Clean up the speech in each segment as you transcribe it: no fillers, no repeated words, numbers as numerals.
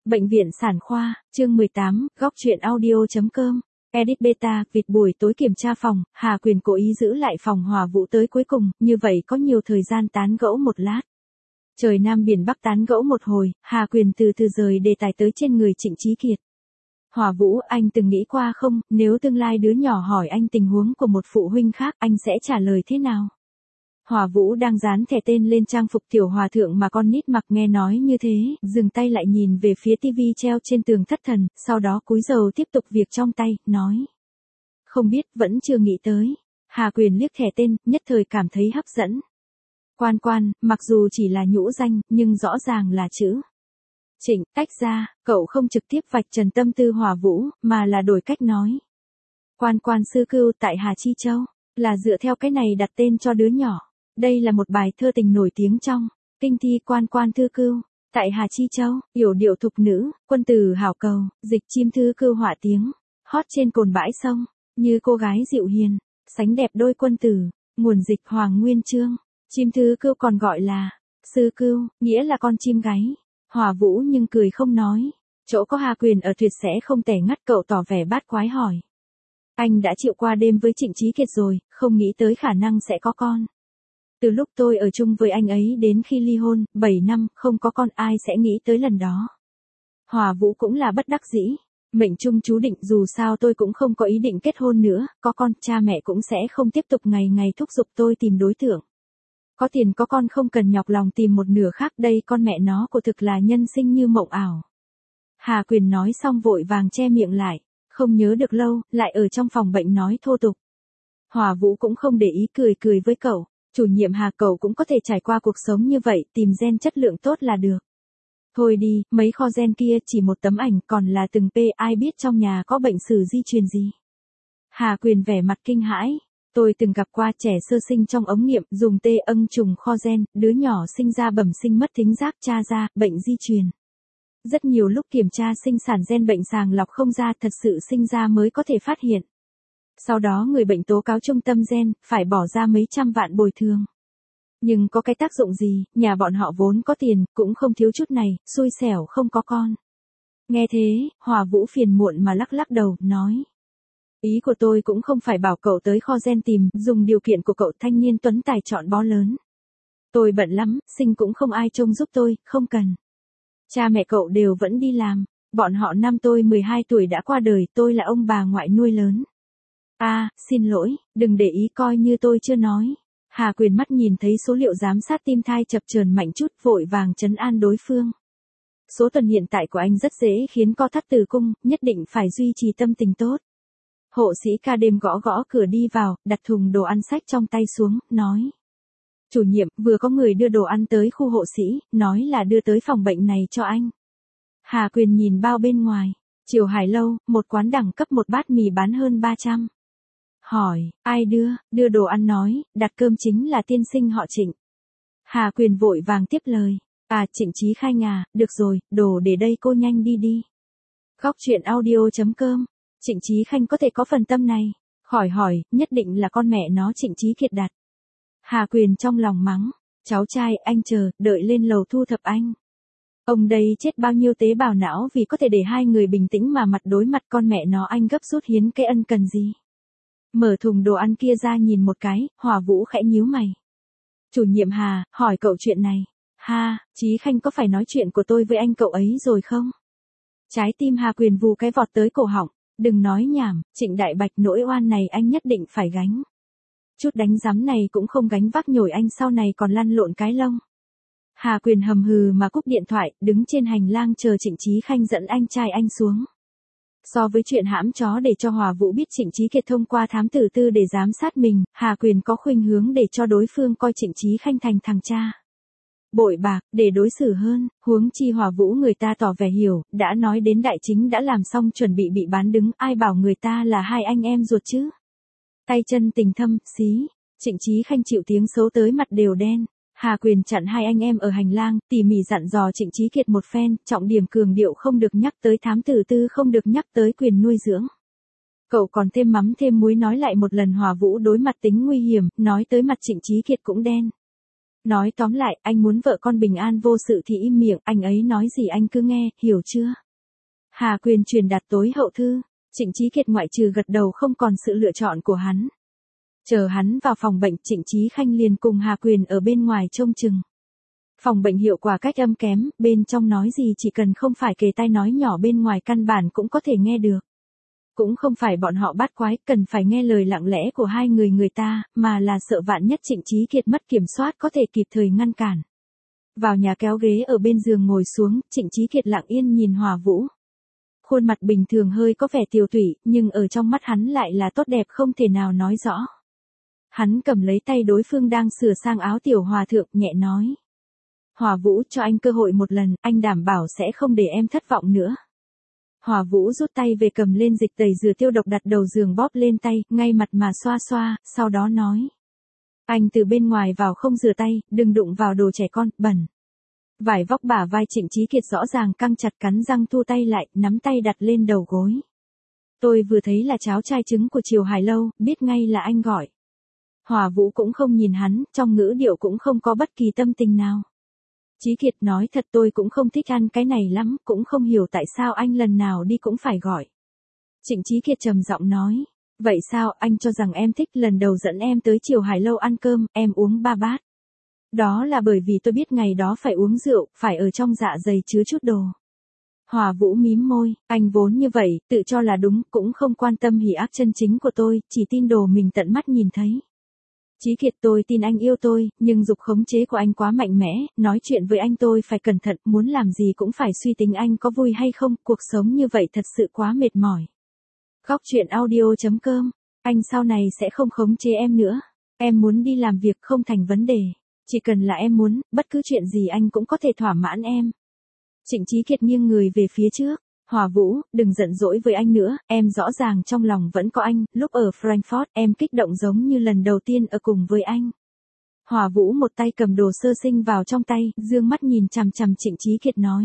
Bệnh viện sản khoa, chương 18, góc truyện audio.com. Edit beta, vịt buổi tối kiểm tra phòng, Hà Quyền cố ý giữ lại phòng Hòa Vũ tới cuối cùng, như vậy có nhiều thời gian tán gẫu một lát. Trời Nam biển Bắc tán gẫu một hồi, Hà Quyền từ từ rời đề tài tới trên người Trịnh Chí Kiệt. Hòa Vũ, anh từng nghĩ qua không, nếu tương lai đứa nhỏ hỏi anh tình huống của một phụ huynh khác, anh sẽ trả lời thế nào? Hòa Vũ đang dán thẻ tên lên trang phục tiểu hòa thượng mà con nít mặc, nghe nói như thế, dừng tay lại nhìn về phía tivi treo trên tường thất thần, sau đó cúi đầu tiếp tục việc trong tay, nói. Không biết, vẫn chưa nghĩ tới. Hà Quyền liếc thẻ tên, nhất thời cảm thấy hấp dẫn. Quan, mặc dù chỉ là nhũ danh, nhưng rõ ràng là chữ Trịnh, tách ra, cậu không trực tiếp vạch trần tâm tư Hòa Vũ, mà là đổi cách nói. Quan sư cưu tại Hà Chi Châu, là dựa theo cái này đặt tên cho đứa nhỏ. Đây là một bài thơ tình nổi tiếng trong kinh thi quan thư cưu, tại Hà Chi Châu, yểu điệu thục nữ, quân tử hảo cầu, dịch chim thư cưu họa tiếng, hót trên cồn bãi sông, như cô gái dịu hiền, sánh đẹp đôi quân tử, nguồn dịch Hoàng Nguyên Chương, chim thư cưu còn gọi là sư cưu, nghĩa là con chim gáy. Hòa Vũ nhưng cười không nói, chỗ có Hà Quyền ở tuyệt sẽ không tẻ ngắt, cậu tỏ vẻ bát quái hỏi. Anh đã chịu qua đêm với Trịnh Chí Kiệt rồi, không nghĩ tới khả năng sẽ có con. Từ lúc tôi ở chung với anh ấy đến khi ly hôn, 7 năm, không có con, ai sẽ nghĩ tới lần đó. Hòa Vũ cũng là bất đắc dĩ. Mệnh trung chú định, dù sao tôi cũng không có ý định kết hôn nữa, có con, cha mẹ cũng sẽ không tiếp tục ngày ngày thúc giục tôi tìm đối tượng. Có tiền có con không cần nhọc lòng tìm một nửa khác, đây con mẹ nó của thực là nhân sinh như mộng ảo. Hà Quyền nói xong vội vàng che miệng lại, không nhớ được lâu, lại ở trong phòng bệnh nói thô tục. Hòa Vũ cũng không để ý, cười với cậu. Chủ nhiệm Hà, cậu cũng có thể trải qua cuộc sống như vậy, tìm gen chất lượng tốt là được. Thôi đi, mấy kho gen kia chỉ một tấm ảnh, còn là từng p, ai biết trong nhà có bệnh sử di truyền gì. Hà Quyền vẻ mặt kinh hãi. Tôi từng gặp qua trẻ sơ sinh trong ống nghiệm, dùng tê âng trùng kho gen, đứa nhỏ sinh ra bẩm sinh mất thính giác, tra ra, bệnh di truyền. Rất nhiều lúc kiểm tra sinh sản gen bệnh sàng lọc không ra, thật sự sinh ra mới có thể phát hiện. Sau đó người bệnh tố cáo trung tâm gen, phải bỏ ra mấy trăm vạn bồi thường. Nhưng có cái tác dụng gì, nhà bọn họ vốn có tiền, cũng không thiếu chút này, xui xẻo không có con. Nghe thế, Hòa Vũ phiền muộn mà lắc đầu, nói. Ý của tôi cũng không phải bảo cậu tới kho gen tìm, dùng điều kiện của cậu thanh niên tuấn tài chọn bó lớn. Tôi bận lắm, sinh cũng không ai trông giúp tôi, không cần. Cha mẹ cậu đều vẫn đi làm, bọn họ năm tôi 12 tuổi đã qua đời, tôi là ông bà ngoại nuôi lớn. Xin lỗi, đừng để ý, coi như tôi chưa nói. Hà Quyền mắt nhìn thấy số liệu giám sát tim thai chập chờn mạnh chút, vội vàng trấn an đối phương. Số tuần hiện tại của anh rất dễ khiến co thắt tử cung, nhất định phải duy trì tâm tình tốt. Hộ sĩ ca đêm gõ cửa đi vào, đặt thùng đồ ăn sách trong tay xuống, nói. Chủ nhiệm, vừa có người đưa đồ ăn tới khu hộ sĩ, nói là đưa tới phòng bệnh này cho anh. Hà Quyền nhìn bao bên ngoài. Triều Hải Lâu, một quán đẳng cấp, một bát mì bán hơn 300. Hỏi, ai đưa đồ ăn nói, đặt cơm chính là tiên sinh họ Trịnh. Hà Quyền vội vàng tiếp lời. Trịnh Chí Khanh à, được rồi, đồ để đây, cô nhanh đi. Góc truyện audio.com. Trịnh Chí Khanh có thể có phần tâm này. Khỏi hỏi, nhất định là con mẹ nó Trịnh Chí Kiệt đặt. Hà Quyền trong lòng mắng. Cháu trai, anh chờ, đợi lên lầu thu thập anh. Ông đây chết bao nhiêu tế bào não vì có thể để hai người bình tĩnh mà mặt đối mặt, con mẹ nó anh gấp rút hiến cái ân cần gì. Mở thùng đồ ăn kia ra nhìn một cái, Hòa Vũ khẽ nhíu mày. Chủ nhiệm Hà, hỏi cậu chuyện này. Chí Khanh có phải nói chuyện của tôi với anh cậu ấy rồi không? Trái tim Hà Quyền vù cái vọt tới cổ họng. Đừng nói nhảm, Trịnh Đại Bạch, nỗi oan này anh nhất định phải gánh. Chút đánh giám này cũng không gánh vác nhồi, anh sau này còn lăn lộn cái lông. Hà Quyền hầm hừ mà cúp điện thoại, đứng trên hành lang chờ Trịnh Chí Khanh dẫn anh trai anh xuống. So với chuyện hãm chó để cho Hòa Vũ biết Trịnh Chí Kiệt thông qua thám tử tư để giám sát mình, Hà Quyền có khuynh hướng để cho đối phương coi Trịnh Chí Khanh thành thằng cha bội bạc, để đối xử hơn, huống chi Hòa Vũ người ta tỏ vẻ hiểu, đã nói đến đại chính đã làm xong chuẩn bị bán đứng, ai bảo người ta là hai anh em ruột chứ. Tay chân tình thâm, xí, Trịnh Chí Khanh chịu tiếng xấu tới mặt đều đen. Hà Quyền chặn hai anh em ở hành lang, tỉ mỉ dặn dò Trịnh Chí Kiệt một phen, trọng điểm cường điệu không được nhắc tới thám tử tư, không được nhắc tới quyền nuôi dưỡng. Cậu còn thêm mắm thêm muối nói lại một lần. Hòa Vũ đối mặt tính nguy hiểm, nói tới mặt Trịnh Chí Kiệt cũng đen. Nói tóm lại, anh muốn vợ con bình an vô sự thì im miệng, anh ấy nói gì anh cứ nghe, hiểu chưa? Hà Quyền truyền đạt tối hậu thư. Trịnh Chí Kiệt ngoại trừ gật đầu không còn sự lựa chọn của hắn. Chờ hắn vào phòng bệnh, Trịnh Chí Khanh liền cùng Hà Quyền ở bên ngoài trông chừng. Phòng bệnh hiệu quả cách âm kém, bên trong nói gì chỉ cần không phải kề tai nói nhỏ bên ngoài căn bản cũng có thể nghe được. Cũng không phải bọn họ bắt quái, cần phải nghe lời lặng lẽ của hai người ta, mà là sợ vạn nhất Trịnh Chí Kiệt mất kiểm soát có thể kịp thời ngăn cản. Vào nhà kéo ghế ở bên giường ngồi xuống, Trịnh Chí Kiệt lặng yên nhìn Hòa Vũ. Khuôn mặt bình thường hơi có vẻ tiều tụy, nhưng ở trong mắt hắn lại là tốt đẹp không thể nào nói rõ. Hắn cầm lấy tay đối phương đang sửa sang áo tiểu hòa thượng, nhẹ nói. Hòa Vũ, cho anh cơ hội một lần, anh đảm bảo sẽ không để em thất vọng nữa. Hòa Vũ rút tay về cầm lên dịch tẩy rửa tiêu độc đặt đầu giường bóp lên tay, ngay mặt mà xoa xoa, sau đó nói. Anh từ bên ngoài vào không rửa tay, đừng đụng vào đồ trẻ con, bẩn. Vải vóc bả vai Trịnh Chí Kiệt rõ ràng căng chặt, cắn răng thu tay lại, nắm tay đặt lên đầu gối. Tôi vừa thấy là cháo trai trứng của Triều Hải Lâu, biết ngay là anh gọi. Hòa Vũ cũng không nhìn hắn, trong ngữ điệu cũng không có bất kỳ tâm tình nào. Chí Kiệt, nói thật tôi cũng không thích ăn cái này lắm, cũng không hiểu tại sao anh lần nào đi cũng phải gọi. Trịnh Chí Kiệt trầm giọng nói. Vậy sao, anh cho rằng em thích, lần đầu dẫn em tới Triều Hải Lâu ăn cơm, em uống 3 bát. Đó là bởi vì tôi biết ngày đó phải uống rượu, phải ở trong dạ dày chứa chút đồ. Hòa Vũ mím môi, anh vốn như vậy, tự cho là đúng, cũng không quan tâm hỉ ác chân chính của tôi, chỉ tin đồ mình tận mắt nhìn thấy. Chí Kiệt, tôi tin anh yêu tôi, nhưng dục khống chế của anh quá mạnh mẽ, nói chuyện với anh tôi phải cẩn thận, muốn làm gì cũng phải suy tính anh có vui hay không, cuộc sống như vậy thật sự quá mệt mỏi. Góc truyện audio.com, anh sau này sẽ không khống chế em nữa. Em muốn đi làm việc không thành vấn đề. Chỉ cần là em muốn, bất cứ chuyện gì anh cũng có thể thỏa mãn em. Trịnh Chí Kiệt nghiêng người về phía trước. Hòa Vũ, đừng giận dỗi với anh nữa, em rõ ràng trong lòng vẫn có anh, lúc ở Frankfurt em kích động giống như lần đầu tiên ở cùng với anh. Hòa Vũ một tay cầm đồ sơ sinh vào trong tay, dương mắt nhìn chằm chằm Trịnh Chí Kiệt nói.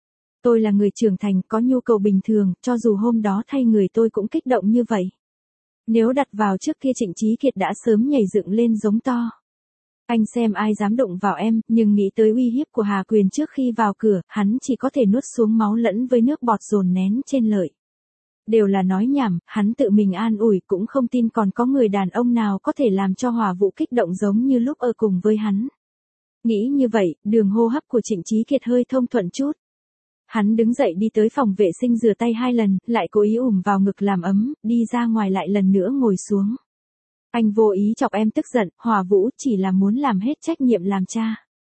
Tôi là người trưởng thành, có nhu cầu bình thường, cho dù hôm đó thay người tôi cũng kích động như vậy. Nếu đặt vào trước kia Trịnh Chí Kiệt đã sớm nhảy dựng lên giống to. Anh xem ai dám đụng vào em, nhưng nghĩ tới uy hiếp của Hà Quyền trước khi vào cửa, hắn chỉ có thể nuốt xuống máu lẫn với nước bọt dồn nén trên lợi. Đều là nói nhảm, hắn tự mình an ủi, cũng không tin còn có người đàn ông nào có thể làm cho Hòa Vũ kích động giống như lúc ở cùng với hắn. Nghĩ như vậy, đường hô hấp của Trịnh Chí Kiệt hơi thông thuận chút. Hắn đứng dậy đi tới phòng vệ sinh rửa tay 2 lần, lại cố ý vào ngực làm ấm, đi ra ngoài lại lần nữa ngồi xuống. Anh vô ý chọc em tức giận, Hòa Vũ chỉ là muốn làm hết trách nhiệm làm cha.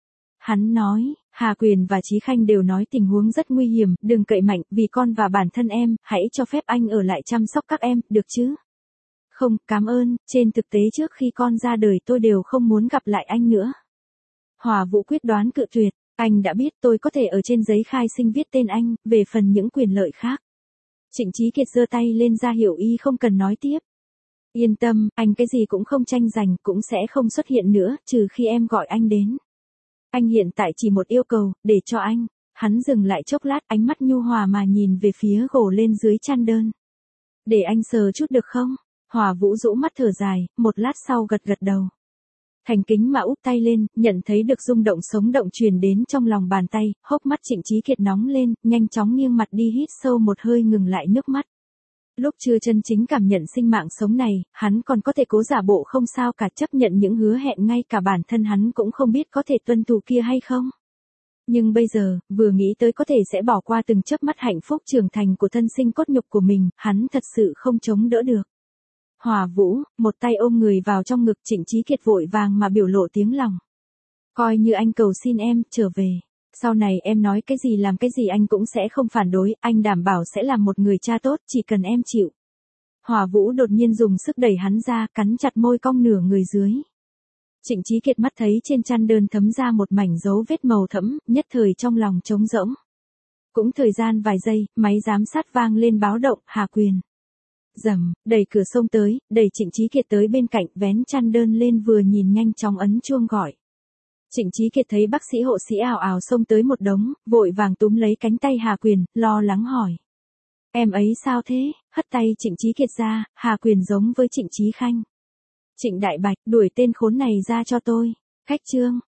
Hắn nói, Hà Quyền và Chí Khanh đều nói tình huống rất nguy hiểm, đừng cậy mạnh, vì con và bản thân em, hãy cho phép anh ở lại chăm sóc các em, được chứ? Không, cảm ơn, trên thực tế trước khi con ra đời tôi đều không muốn gặp lại anh nữa. Hòa Vũ quyết đoán cự tuyệt, anh đã biết tôi có thể ở trên giấy khai sinh viết tên anh, về phần những quyền lợi khác. Trịnh Chí Kiệt giơ tay lên ra hiệu y không cần nói tiếp. Yên tâm, anh cái gì cũng không tranh giành, cũng sẽ không xuất hiện nữa, trừ khi em gọi anh đến. Anh hiện tại chỉ một yêu cầu, để cho anh. Hắn dừng lại chốc lát, ánh mắt nhu hòa mà nhìn về phía gồ lên dưới chăn đơn. Để anh sờ chút được không? Hòa Vũ rũ mắt thở dài, một lát sau gật gật đầu. Thành kính mà úp tay lên, nhận thấy được rung động sống động truyền đến trong lòng bàn tay, hốc mắt Trịnh Chí Kiệt nóng lên, nhanh chóng nghiêng mặt đi hít sâu một hơi ngừng lại nước mắt. Lúc chưa chân chính cảm nhận sinh mạng sống này, hắn còn có thể cố giả bộ không sao cả, chấp nhận những hứa hẹn ngay cả bản thân hắn cũng không biết có thể tuân thủ kia hay không. Nhưng bây giờ, vừa nghĩ tới có thể sẽ bỏ qua từng chớp mắt hạnh phúc trưởng thành của thân sinh cốt nhục của mình, hắn thật sự không chống đỡ được. Hòa Vũ, một tay ôm người vào trong ngực, Trịnh Chí Kiệt vội vàng mà biểu lộ tiếng lòng. Coi như anh cầu xin em, trở về. Sau này em nói cái gì làm cái gì anh cũng sẽ không phản đối, anh đảm bảo sẽ làm một người cha tốt, chỉ cần em chịu. Hòa Vũ đột nhiên dùng sức đẩy hắn ra, cắn chặt môi cong nửa người dưới. Trịnh Chí Kiệt mắt thấy trên chăn đơn thấm ra một mảnh dấu vết màu thẫm, nhất thời trong lòng trống rỗng. Cũng thời gian vài giây, máy giám sát vang lên báo động, Hà Quyền. Rầm, đẩy cửa xông tới, đẩy Trịnh Chí Kiệt tới bên cạnh, vén chăn đơn lên vừa nhìn nhanh chóng ấn chuông gọi. Trịnh Chí Kiệt thấy bác sĩ hộ sĩ ào ào xông tới một đống, vội vàng túm lấy cánh tay Hà Quyền, lo lắng hỏi. Em ấy sao thế? Hất tay Trịnh Chí Kiệt ra, Hà Quyền giống với Trịnh Chí Khanh. Trịnh Đại Bạch, đuổi tên khốn này ra cho tôi. Khách trương,